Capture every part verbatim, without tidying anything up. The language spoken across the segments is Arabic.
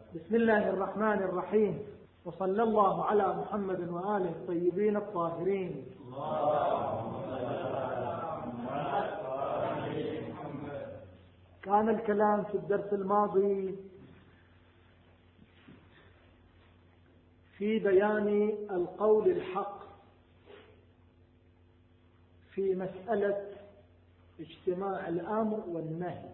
بسم الله الرحمن الرحيم، وصلى الله على محمد وآله الطيبين الطاهرين. كان الكلام في الدرس الماضي في بيان القول الحق في مسألة اجتماع الأمر والنهي.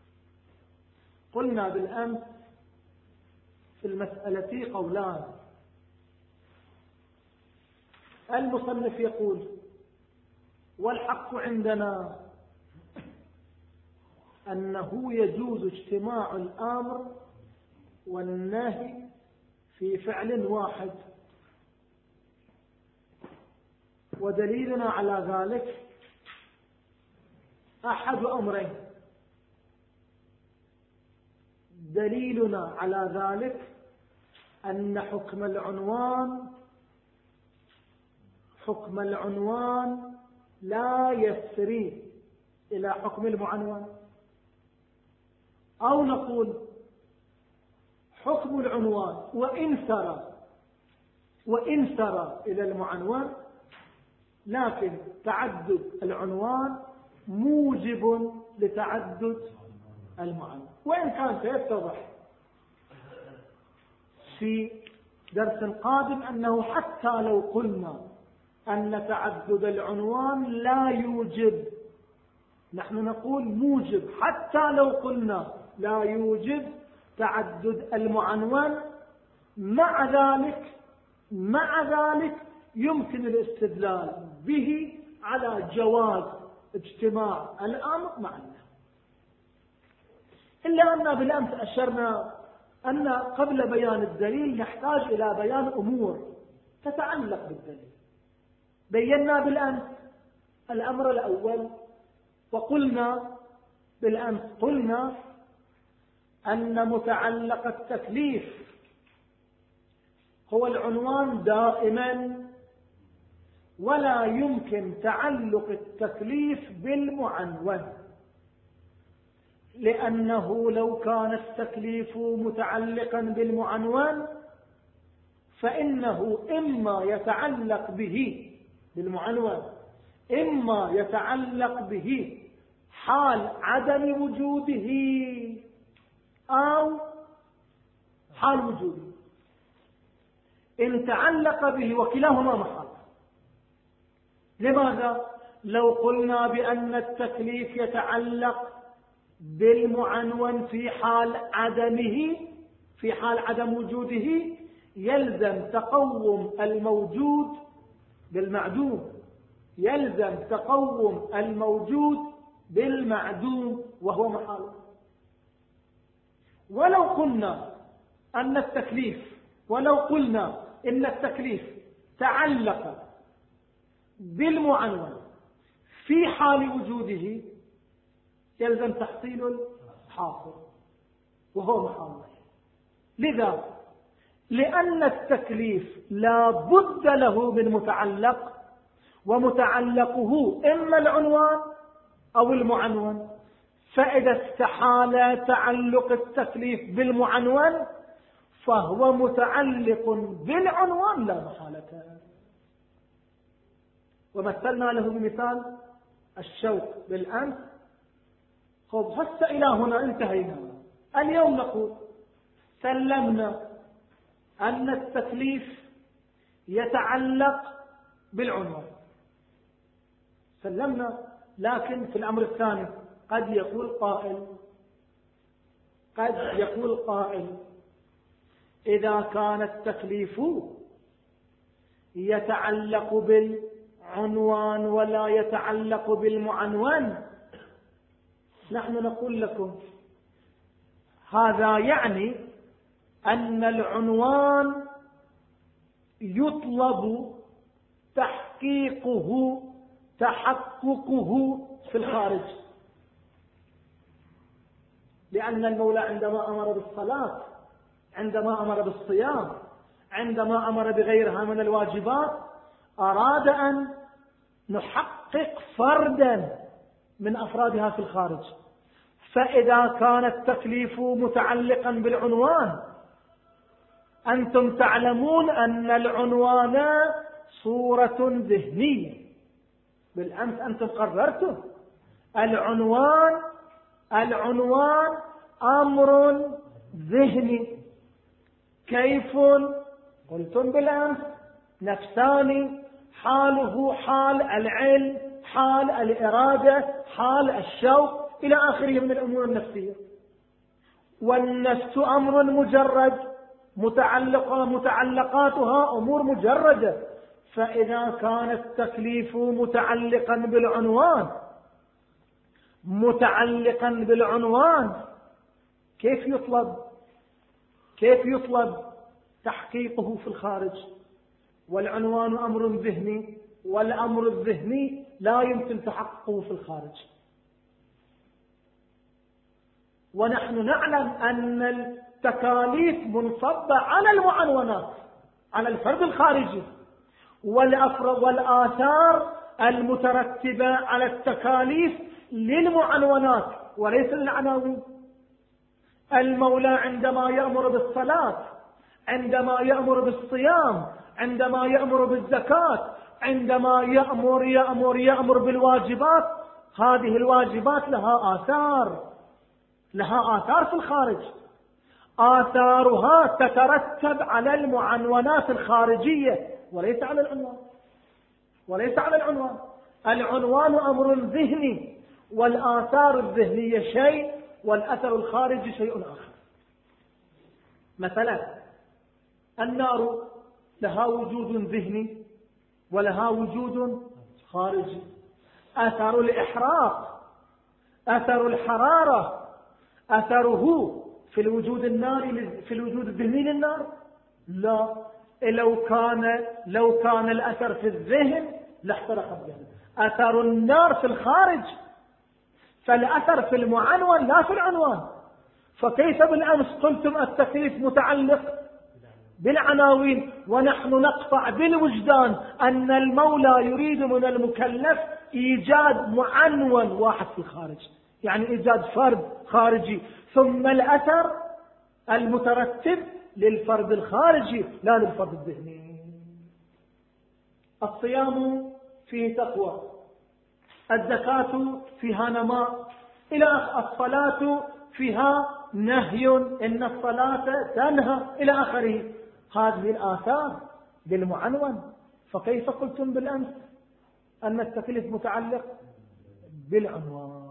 قلنا بالأمس في المسألة قولان. المصنف يقول: والحق عندنا أنه يجوز اجتماع الأمر والنهي في فعل واحد، ودليلنا على ذلك أحد أمرين. دليلنا على ذلك أن حكم العنوان حكم العنوان لا يسري إلى حكم المعنون، أو نقول حكم العنوان وإن سرى وإن سرى إلى المعنون، لكن تعدد العنوان موجب لتعدد المعنون. وإن كان سيتضح في درس قادم أنه حتى لو قلنا أن تعدد العنوان لا يوجب، نحن نقول موجب. حتى لو قلنا لا يوجب تعدد المعنون، مع ذلك مع ذلك يمكن الاستدلال به على جواز اجتماع الأمر مع النهي. إلا أن بالأمس أشرنا أن قبل بيان الدليل نحتاج إلى بيان أمور تتعلق بالدليل. بينا بالأمس الأمر الأول، وقلنا بالأمس قلنا أن متعلق التكليف هو العنوان دائما، ولا يمكن تعلق التكليف بالمعنون، لأنه لو كان التكليف متعلقا بالمعنون فإنه إما يتعلق به بالمعنون إما يتعلق به حال عدم وجوده أو حال وجوده. إن تعلق به وكلاهما محال. لماذا؟ لو قلنا بأن التكليف يتعلق بالمعنون في حال عدمه في حال عدم وجوده، يلزم تقوم الموجود بالمعدوم يلزم تقوم الموجود بالمعدوم، وهو محال. ولو قلنا أن التكليف ولو قلنا إن التكليف تعلق بالمعنون في حال وجوده، يلزم تحصيل الحاصل، وهو محال. لذا لأن التكليف لا بد له من متعلق، ومتعلقه إما العنوان أو المعنون، فإذا استحال تعلق التكليف بالمعنون فهو متعلق بالعنوان لا محالة. ومثلنا له بمثال الشوق بالأمس. خب هسه إلى هنا انتهينا. اليوم نقول سلمنا أن التكليف يتعلق بالعنوان، سلمنا. لكن في الأمر الثاني قد يقول قائل قد يقول قائل إذا كان التكليف يتعلق بالعنوان ولا يتعلق بالمعنون، نحن نقول لكم هذا يعني أن العنوان يطلب تحقيقه تحققه في الخارج، لأن المولى عندما أمر بالصلاة، عندما أمر بالصيام، عندما أمر بغيرها من الواجبات، أراد أن نحقق فردا من أفرادها في الخارج. فإذا كان التكليف متعلقا بالعنوان أنتم تعلمون أن العنوان صورة ذهنية، بالأمس أنتم قررتم العنوان العنوان أمر ذهني. كيف؟ قلتم بالأمس نفساني، حاله حال العلم، حال الإرادة، حال الشوق إلى آخره من الأمور النفسية. والنفس أمر مجرد، متعلقة متعلقاتها أمور مجردة. فإذا كان التكليف متعلقا بالعنوان متعلقا بالعنوان كيف يطلب كيف يطلب تحقيقه في الخارج؟ والعنوان أمر ذهني، والأمر الذهني لا يمكن تحققه في الخارج. ونحن نعلم أن التكاليف منصبة على المعنونات، على الفرد الخارجي، والآثار المترتبة على التكاليف للمعنونات وليس للعناوين. المولى عندما يأمر بالصلاة، عندما يأمر بالصيام، عندما يأمر بالزكاة، عندما يأمر يأمر يأمر بالواجبات، هذه الواجبات لها آثار لها آثار في الخارج، آثارها تترتب على المعنونات الخارجية وليس على العنوان وليس على العنوان. العنوان أمر ذهني، والآثار الذهنية شيء، والأثر الخارجي شيء آخر. مثلا النار لها وجود ذهني ولها وجود خارجي. أثر الإحراق، أثر الحرارة، أثره في الوجود الناري في الوجود الذهني للنار؟ لا. لو كان لو كان الأثر في الذهن لاحترق الذهن. أثر النار في الخارج، فالأثر في المعنون لا في العنوان. فكيف بالأمس قلتم التكليف متعلق بالعناوين، ونحن نقطع بالوجدان أن المولى يريد من المكلف إيجاد معنون واحد في الخارج، يعني إيجاد فرد خارجي، ثم الأثر المترتب للفرد الخارجي لا للفرد الذهني. الصيام فيه تقوى، الزكاة فيها نماء، إلى الصلاة فيها نهي، إن الصلاة تنهى إلى آخره. هذه الآثار بالمعنون. فكيف قلتم بالأمس أن التكليف متعلق بالعنوان؟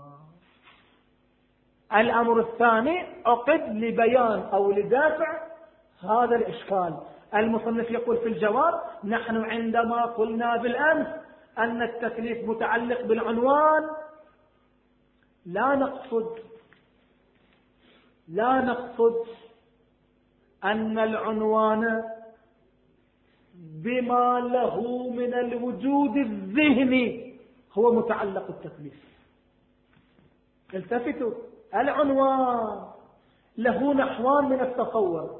الأمر الثاني عقد لبيان أو لدافع هذا الإشكال. المصنف يقول في الجواب: نحن عندما قلنا بالأمس أن التكليف متعلق بالعنوان لا نقصد لا نقصد أن العنوان بما له من الوجود الذهني هو متعلق التكليف. التفتوا، العنوان له نحوان من التصور،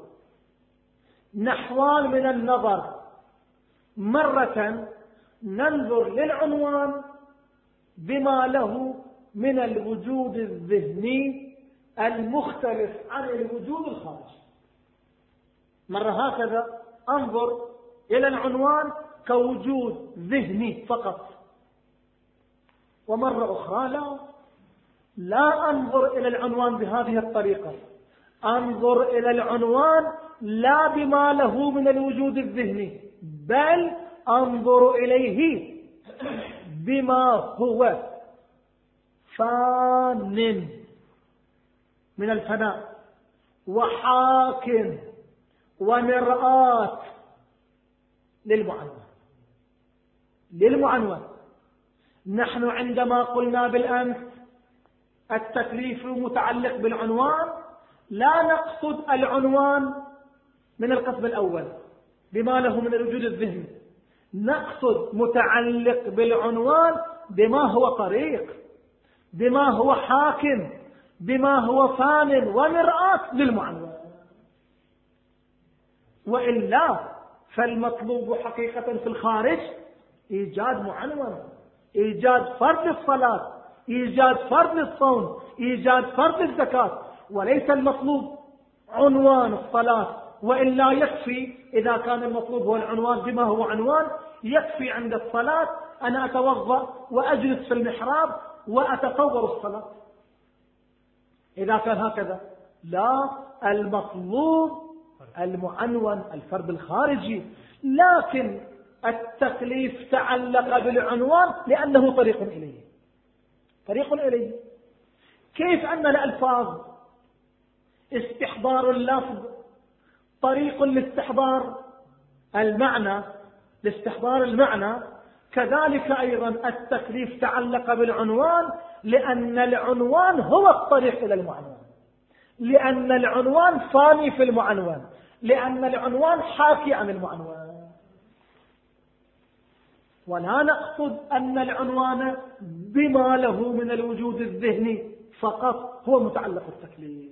نحوان من النظر. مرة ننظر للعنوان بما له من الوجود الذهني المختلف عن الوجود الخارجي. مرة هكذا أنظر إلى العنوان كوجود ذهني فقط، ومرة أخرى لا لا أنظر إلى العنوان بهذه الطريقة. أنظر إلى العنوان لا بما له من الوجود الذهني، بل أنظر إليه بما هو فان من الفناء، وحاكم ومرآة للمعنون للمعنون نحن عندما قلنا بالأمس التكليف متعلق بالعنوان لا نقصد العنوان من القسم الأول بما له من الوجود الذهني، نقصد متعلق بالعنوان بما هو طريق، بما هو حاكم، بما هو فان ومرآة للمعنون. وإلا فالمطلوب حقيقة في الخارج إيجاد معنون، إيجاد فرض الصلاة، إيجاد فرض الصوم، إيجاد فرض الزكاة، وليس المطلوب عنوان الصلاة وإلا يكفي إذا كان المطلوب هو العنوان بما هو عنوان، يكفي عند الصلاة أنا أتوضأ وأجلس في المحراب وأتصور الصلاة. إذا كان هكذا لا، المطلوب المعنون الفرد الخارجي، لكن التكليف تعلق بالعنوان لأنه طريق إليه، طريق إليه. كيف أن الألفاظ استحضار اللفظ طريق لاستحضار المعنى، لاستحضار المعنى، كذلك أيضا التكليف تعلق بالعنوان لأن العنوان هو الطريق إلى المعنون، لأن العنوان فاني في المعنون، لأن العنوان حاكي عن المعنون. ولا نقصد أن العنوان بما له من الوجود الذهني فقط هو متعلق التكليف.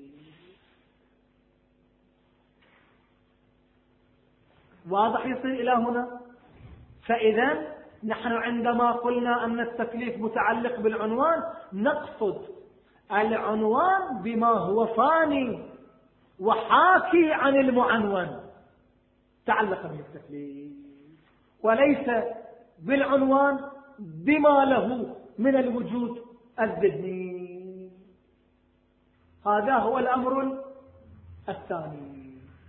واضح يصير إلى هنا؟ فإذا نحن عندما قلنا أن التكليف متعلق بالعنوان نقصد العنوان بما هو فاني وحاكي عن المعنون تعلق به التكليف، وليس بالعنوان بما له من الوجود الذهني. هذا هو الأمر الثاني.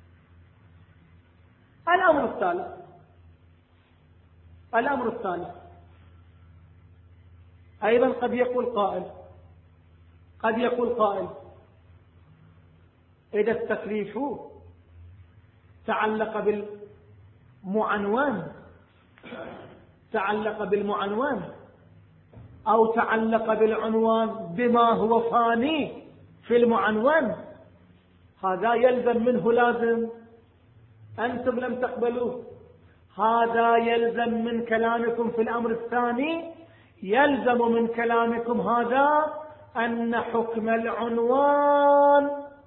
الأمر الثالث الأمر الثالث أيضا قد يقول قائل قد يقول قائل إذا التكليف تعلق بالمعنون تعلق بالمعنون أو تعلق بالعنوان بما هو فاني في المعنون، هذا يلزم منه لازم أنتم لم تقبلوه. هذا يلزم من كلامكم في الأمر الثاني، يلزم من كلامكم هذا أن حكم العنوان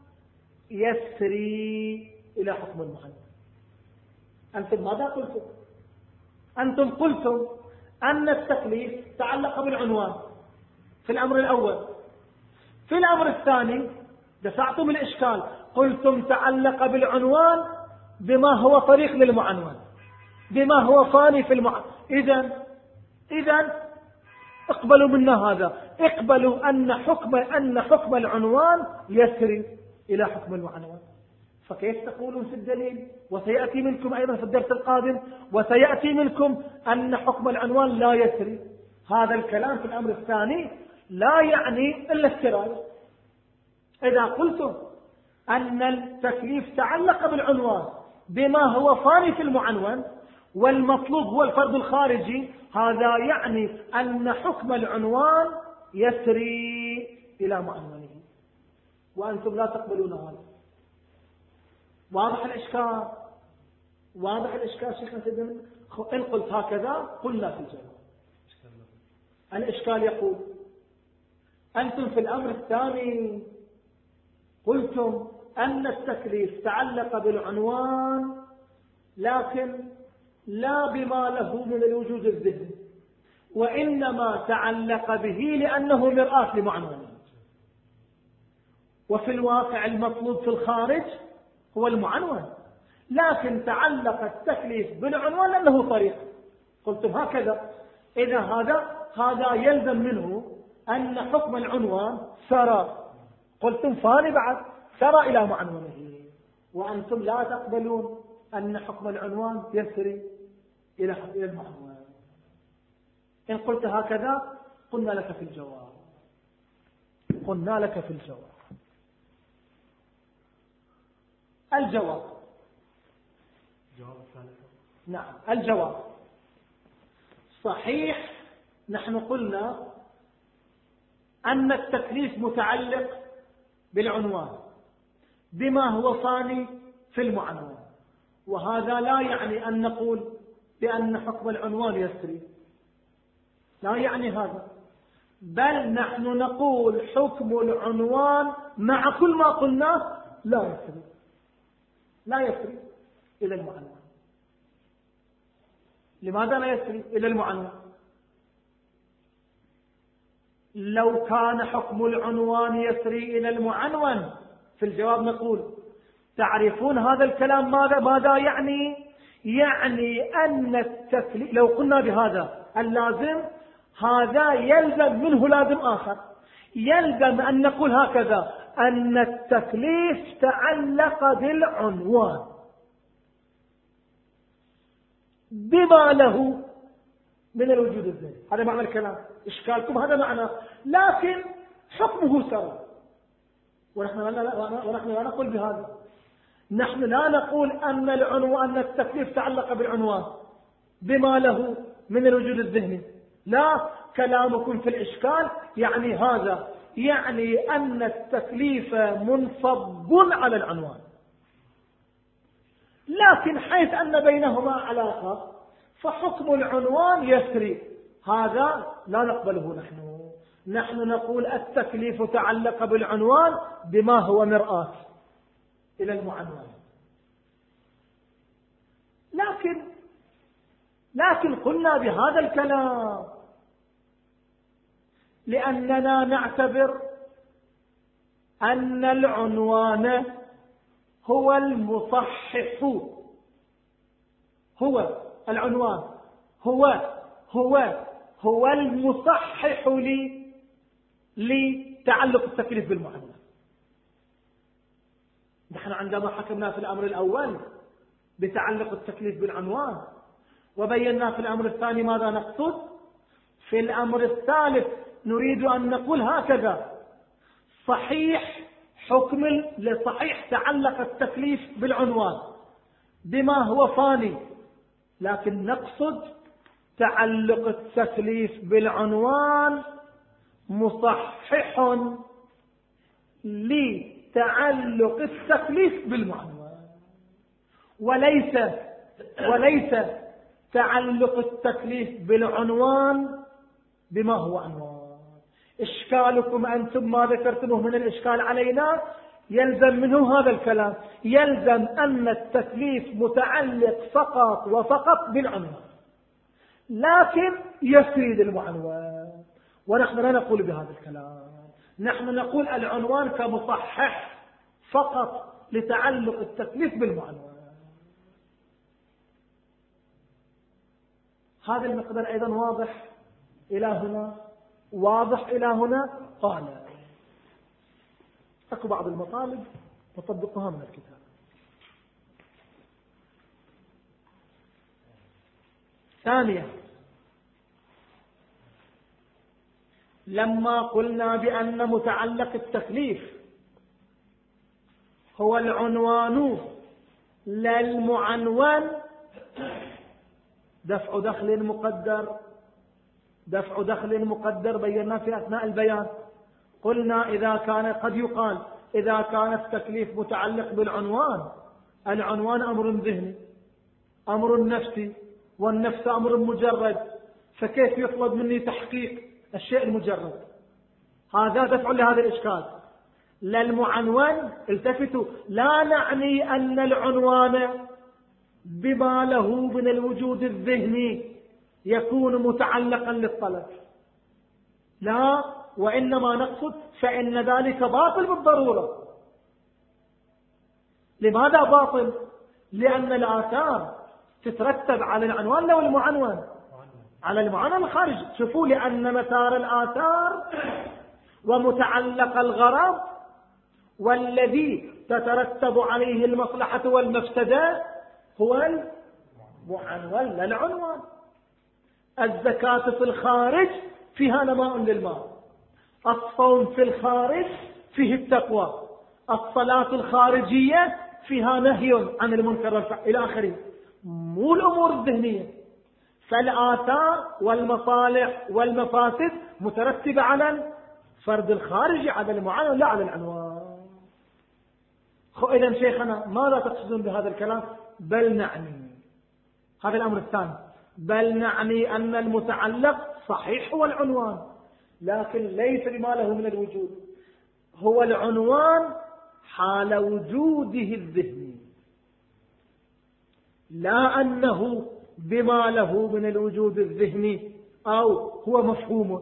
يسري إلى حكم المعنون. أنتم ماذا قلتم؟ أنتم قلتم أن التكليف تعلق بالعنوان في الأمر الأول، في الأمر الثاني دفعتم الإشكال، قلتم تعلق بالعنوان بما هو طريق للمعنون، بما هو فاني في المعنون. إذن إذن اقبلوا منا هذا، اقبلوا أن حكم أن حكم العنوان يسري إلى حكم المعنون. فكيف تقولون في الدليل، وسيأتي منكم أيضا في الدرس القادم، وسيأتي منكم أن حكم العنوان لا يسري؟ هذا الكلام في الأمر الثاني لا يعني إلا السراية. إذا قلتم أن التكليف تعلق بالعنوان بما هو فاني في المعنون والمطلوب هو الفرد الخارجي، هذا يعني أن حكم العنوان يسري إلى معنونه، وأنتم لا تقبلون هذا. واضح الإشكال؟ واضح الإشكال شيخنا سيدنا؟ إن قلت هكذا قلنا في الجواب. الإشكال يقول أنتم في الأمر الثاني قلتم أن التكليف تعلق بالعنوان لكن لا بما له من الوجود الذهني، وإنما تعلق به لأنه مرآة لمعنونه، وفي الواقع المطلوب في الخارج هو المعنون، لكن تعلق التكليف بالعنوان لأنه طريق. قلتم هكذا. إذا هذا هذا يلزم منه أن حكم العنوان سرى، قلتم فاني بعد سرى إلى معنونه، وأنتم لا تقبلون أن حكم العنوان يسري إلى المعنون. إن قلت هكذا قلنا لك في الجواب قلنا لك في الجواب الجواب نعم الجواب صحيح. نحن قلنا أن التكليف متعلق بالعنوان بما هو فاني في المعنون، وهذا لا يعني أن نقول بأن حكم العنوان يسري، لا يعني هذا، بل نحن نقول حكم العنوان مع كل ما قلناه لا يسري لا يسري إلى المعنون. لماذا لا يسري إلى المعنون؟ لو كان حكم العنوان يسري إلى المعنون في الجواب نقول تعرفون هذا الكلام ماذا ماذا يعني؟ يعني أن التكليف، لو قلنا بهذا اللازم، هذا يلزم منه لازم آخر، يلزم أن نقول هكذا: أن التكليف تعلق بالعنوان بما له من الوجود الذهني. هذا معنى الكلام، إشكالكم هذا معنى، لكن حكمه سواء. ونحن ونحن لا نقول بهذا، نحن لا نقول أن العنوان أن التكليف تعلق بالعنوان بما له من الوجود الذهني، لا، كلامكم في الإشكال يعني هذا، يعني أن التكليف منصب على العنوان، لكن حيث أن بينهما علاقة فحكم العنوان يسري، هذا لا نقبله. نحن نحن نقول التكليف تعلق بالعنوان بما هو مرآة إلى المعنون، لكن لكن قلنا بهذا الكلام لأننا نعتبر أن العنوان هو المصحح، هو العنوان هو هو هو المصحح لي لتعلق التكليف بالمعنون. نحن عندما حكمنا في الأمر الأول بتعلق التكليف بالعنوان وبينا في الأمر الثاني ماذا نقصد، في الأمر الثالث نريد أن نقول هكذا: صحيح حكم لصحيح تعلق التكليف بالعنوان بما هو فاني، لكن نقصد تعلق التكليف بالعنوان مصحح لتعلق التكليف بالمعنون، وليس وليس تعلق التكليف بالعنوان بما هو عنوان. إشكالكم أنتم ما ذكرتموه من الإشكال علينا يلزم منه هذا الكلام، يلزم أن التكليف متعلق فقط وفقط بالعنوان، لكن يسري المعنون، ونحن لا نقول بهذا الكلام. نحن نقول العنوان كمصحح فقط لتعلق التكليف بالمعنون. هذا المقدار أيضا واضح إلى هنا، واضح إلى هنا. قال أكو بعض المطالب نطبقها من الكتاب. ثانيا، لما قلنا بأن متعلق التكليف هو العنوان لا المعنون، دفع دخل مقدر دفع دخل مقدر بينا في أثناء البيان. قلنا إذا كان قد يقال إذا كان التكليف متعلق بالعنوان، العنوان أمر ذهني أمر نفسي، والنفس أمر مجرد، فكيف يطلب مني تحقيق الشيء المجرد؟ هذا دفع لهذا الإشكال. لا المعنون، التفتوا، لا نعني أن العنوان بما له من الوجود الذهني يكون متعلقا للطلب، لا، وإنما نقصد فإن ذلك باطل بالضرورة. لماذا باطل؟ لأن الآثار تترتب على العنوان لو المعنون على المعنون الخارجي. شوفوا، لأن مسار الآثار ومتعلق الغرض والذي تترتب عليه المصلحة والمفسدة هو المعنون لا العنوان. الزكاة في الخارج فيها نماء للمال، الصوم في الخارج فيه التقوى، الصلاة الخارجية فيها نهي عن المنكر والفحش إلى آخره، مو الأمور الذهنية. فالآثار والمصالح والمفاسد مترتبة على الفرد الخارجي، على المعنون لا على العنوان. إذن شيخنا ماذا تقصدون بهذا الكلام؟ بل نعني هذا الأمر الثاني، بل نعني أن المتعلق صحيح هو العنوان، لكن ليس بما له من الوجود، هو العنوان حال وجوده الذهني، لا أنه بما له من الوجود الذهني أو هو مفهومه.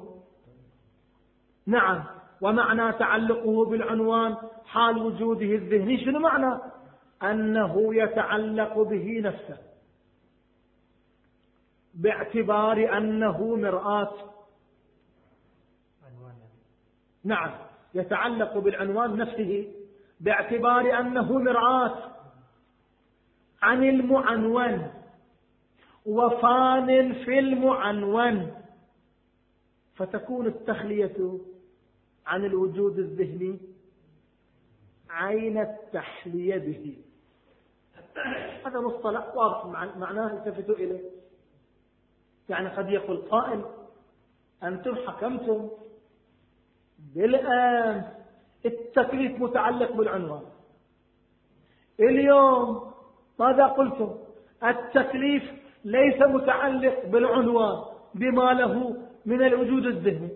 نعم، ومعنى تعلقه بالعنوان حال وجوده الذهني شنو معنى؟ أنه يتعلق به نفسه باعتبار أنه مرآة. نعم، يتعلق بالعنوان نفسه باعتبار أنه مرآة عن المعنون وفان في المعنون، فتكون التخلية عن الوجود الذهني عين التحلية به. هذا مصطلح واضح معناه التفتوا إليه. يعني قد يقول قائل أنتم حكمتم بالآن التكليف متعلق بالعنوان، اليوم ماذا قلتم؟ التكليف ليس متعلق بالعنوان بما له من الوجود الذهني.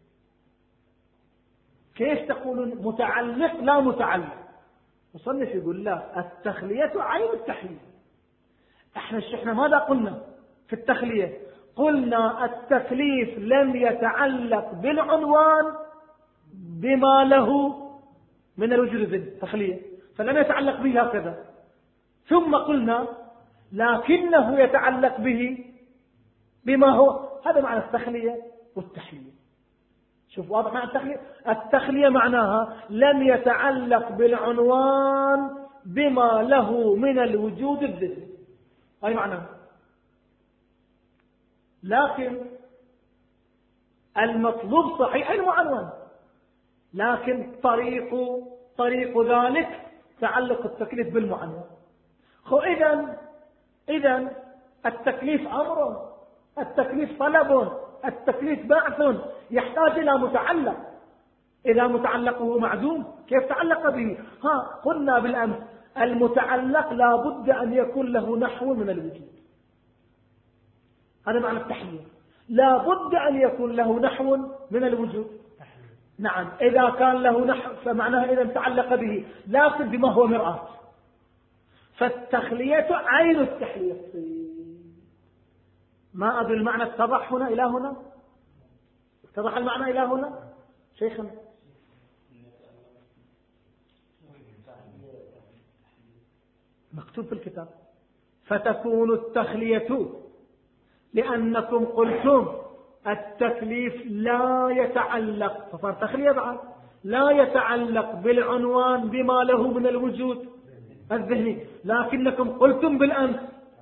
كيف تقولون متعلق لا متعلق؟ مصنف يقول لا، التخلية عين التحليل. احنا احنا ماذا قلنا في التخلية؟ قلنا التكليف لم يتعلق بالعنوان بما له من الوجود الذهني، تخلية، فلم يتعلق به هكذا. ثم قلنا لكنه يتعلق به بما هو. هذا معنى التخلية والتحلية. شوف واضح معنى التخلية. التخلية معناها لم يتعلق بالعنوان بما له من الوجود الذهني، هاي معناها. لكن المطلوب صحيح المعنون، لكن طريق طريق ذلك تعلق التكليف بالمعنون. خو إذن إذن التكليف أمر، التكليف طلب، التكليف بعث، يحتاج إلى متعلق. إذا متعلقه معدوم كيف تعلق به؟ ها قلنا بالأمس المتعلق لا بد أن يكون له نحو من الوجود. هذا معنى التحليل، لا بد أن يكون له نحو من الوجود. نعم، إذا كان له نحو فمعناه إذا تعلق به، لكن بما هو مرآة. فالتخلية عين التحلية. ما أدري المعنى اتضح هنا إلى هنا؟ اتضح المعنى إلى هنا شيخنا؟ مكتوب في الكتاب فتكون التخلية، لأنكم قلتم التكليف لا يتعلق، فصار تخلية بعد، لا يتعلق بالعنوان بما له من الوجود الذهني، لكنكم قلتم بالأمس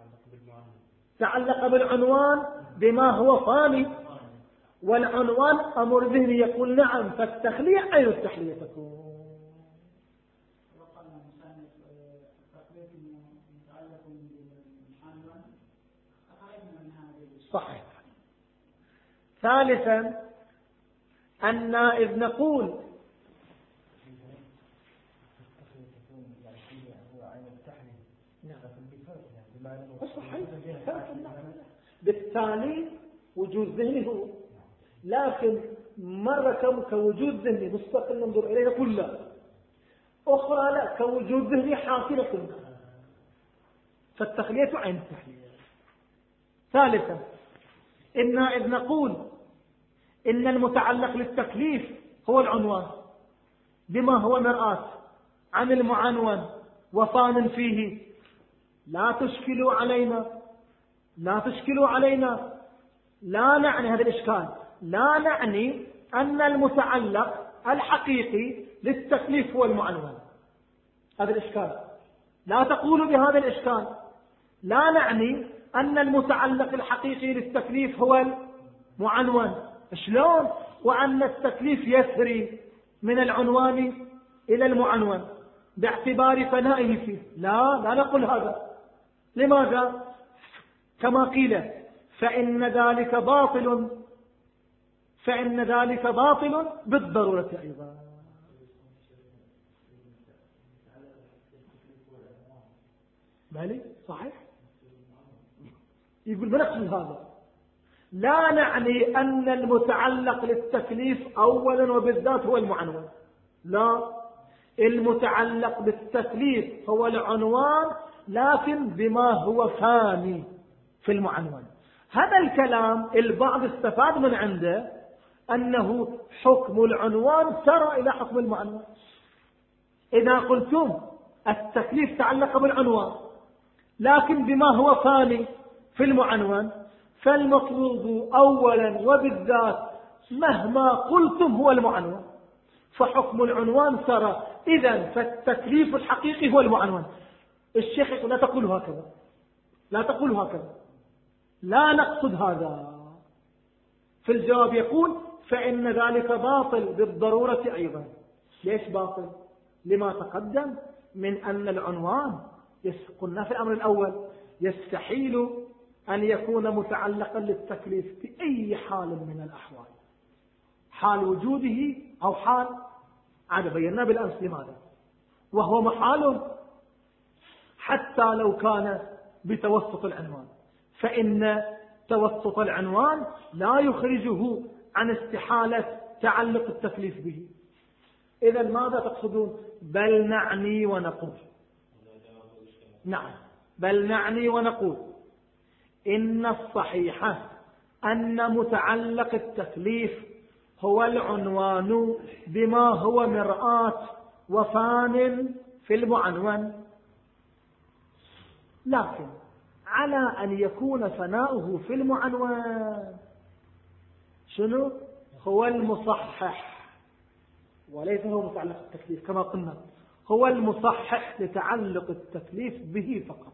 تعلق بالعنوان بما هو فاني، والعنوان أمر ذهني. يقول نعم، فالتخلية عين التحلية تكون. صحيح. ثالثا أن إذ نقول بالتالي وجود ذهني هو، لكن مرة كوجود ذهني مستقل ننظر إليه كله، أخرى لا كوجود ذهني حاصلة كله، فالتخلية عين التحلية. ثالثا إن إذ نقول إن المتعلق للتكليف هو العنوان بما هو مرآة عن المعنون وفان فيه، لا تشكلوا علينا لا تشكلوا علينا لا نعني هذا الإشكال، لا نعني أن المتعلق الحقيقي للتكليف هو المعنون. هذا الإشكال لا تقولوا بهذا الإشكال. لا نعني أن المتعلق الحقيقي للتكليف هو المعنون. شلون؟ وأن التكليف يسري من العنوان إلى المعنون باعتبار فنائه فيه. لا لا نقول هذا. لماذا؟ كما قيل فإن ذلك باطل فإن ذلك باطل بالضرورة أيضا. مالي صحيح؟ يقول بنقصد هذا. لا نعني أن المتعلق للتكليف أولا وبالذات هو المعنون، لا، المتعلق بالتكليف هو العنوان لكن بما هو فاني في المعنون. هذا الكلام البعض استفاد من عنده أنه حكم العنوان سرى إلى حكم المعنون. إذا قلتم التكليف تعلق بالعنوان، لكن بما هو فاني في المعنون، فالمطلوب أولا وبالذات مهما قلتم هو المعنون، فحكم العنوان سرى. إذن فالتكليف الحقيقي هو المعنون. الشيخ يقول لا تقول هكذا، لا تقول هكذا، لا نقصد هذا. في الجواب يقول فإن ذلك باطل بالضرورة أيضا. ليش باطل؟ لما تقدم من أن العنوان قلنا في الأمر الأول يستحيل أن يكون متعلقا للتكليف بأي حال من الأحوال، حال وجوده أو حال عاد بينا بالأمس لماذا، وهو محال حتى لو كان بتوسط العنوان، فإن توسط العنوان لا يخرجه عن استحالة تعلق التكليف به. إذا ماذا تقصدون؟ بل نعني ونقول نعم بل نعني ونقول إن الصحيح أن متعلق التكليف هو العنوان بما هو مرآة وفان في المعنون، لكن على أن يكون فناؤه في المعنون شنو؟ هو المصحح وليس هو متعلق التكليف كما قلنا، هو المصحح لتعلق التكليف به فقط،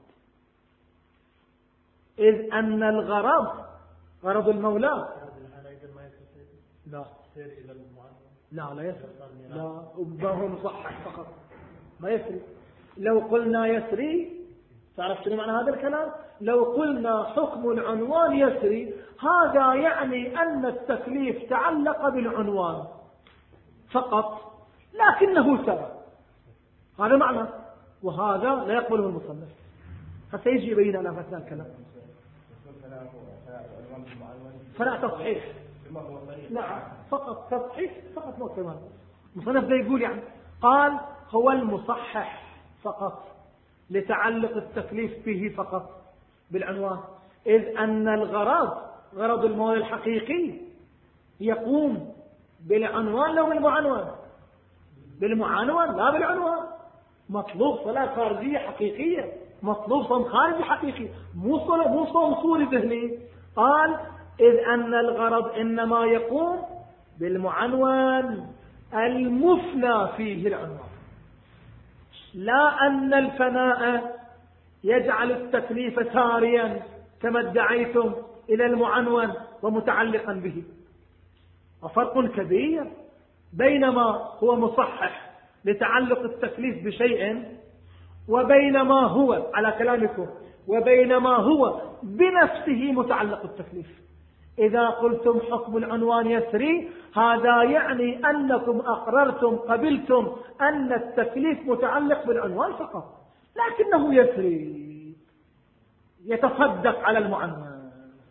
إذ أن الغرض غرض المولى لا لا لا يسري، لا هو مصحح فقط ما يسري. لو قلنا يسري تعرف شنو معنى هذا الكلام؟ لو قلنا حكم العنوان يسري هذا يعني أن التكليف تعلق بالعنوان فقط لكنه سرى، هذا معنى، وهذا لا يقبله المصنف. حتى يجي يبين على مثل الكلام فلا تصحيح، لا فقط تصحيح فقط، مو كمان المصنف ده يقول يعني قال هو المصحح فقط لتعلق التكليف به فقط بالعنوان، إذ أن الغرض غرض المولى الحقيقي يقوم بالعنوان لو بالمعنون، بالمعنون لا بالعنوان. مطلوب صلاة خارجية حقيقية، مطلوب صوم خارجي حقيقي، مو صلاة مو صوم صوري ذهني. قال إذ أن الغرض إنما يقوم بالمعنون المفنى فيه العنوان، لا أن الفناء يجعل التكليف ساريا كما ادعيتم إلى المعنون ومتعلقا به. وفرق كبير بينما هو مصحح لتعلق التكليف بشيء وبينما هو على كلامكم وبينما هو بنفسه متعلق التكليف. إذا قلتم حكم العنوان يسري هذا يعني أنكم أقررتم قبلتم أن التكليف متعلق بالعنوان فقط، لكنه يسري يتصدق على المعنون.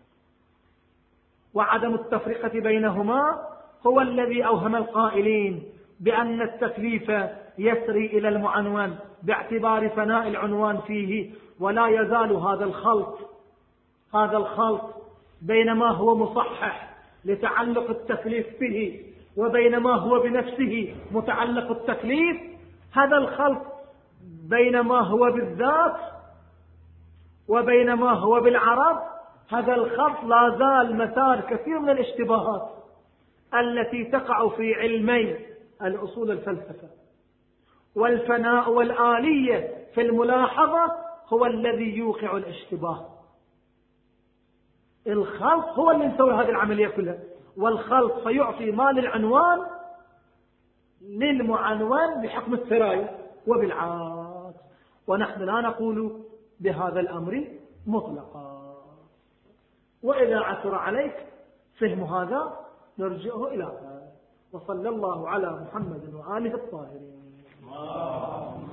وعدم التفرقة بينهما هو الذي أوهم القائلين بأن التكليف يسري إلى المعنون باعتبار فناء العنوان فيه، ولا يزال هذا الخلط هذا الخلط بينما هو مصحح لتعلق التكليف به وبينما هو بنفسه متعلق التكليف، هذا الخلط بينما هو بالذات وبينما هو بالعرض، هذا الخلط لا زال مثار كثير من الاشتباهات التي تقع في علمي الأصول الفلسفة. والفناء والآلية في الملاحظة هو الذي يوقع الاشتباه. الخلط هو اللي نسوي هذه العملية كلها، والخلط فيعطي ما للعنوان للمعنون بحكم السراية وبالعكس، ونحن لا نقول بهذا الأمر مطلقا. وإذا عثر عليك فهم هذا نرجعه إلى هذا. وصلى الله على محمد وآله الطاهرين.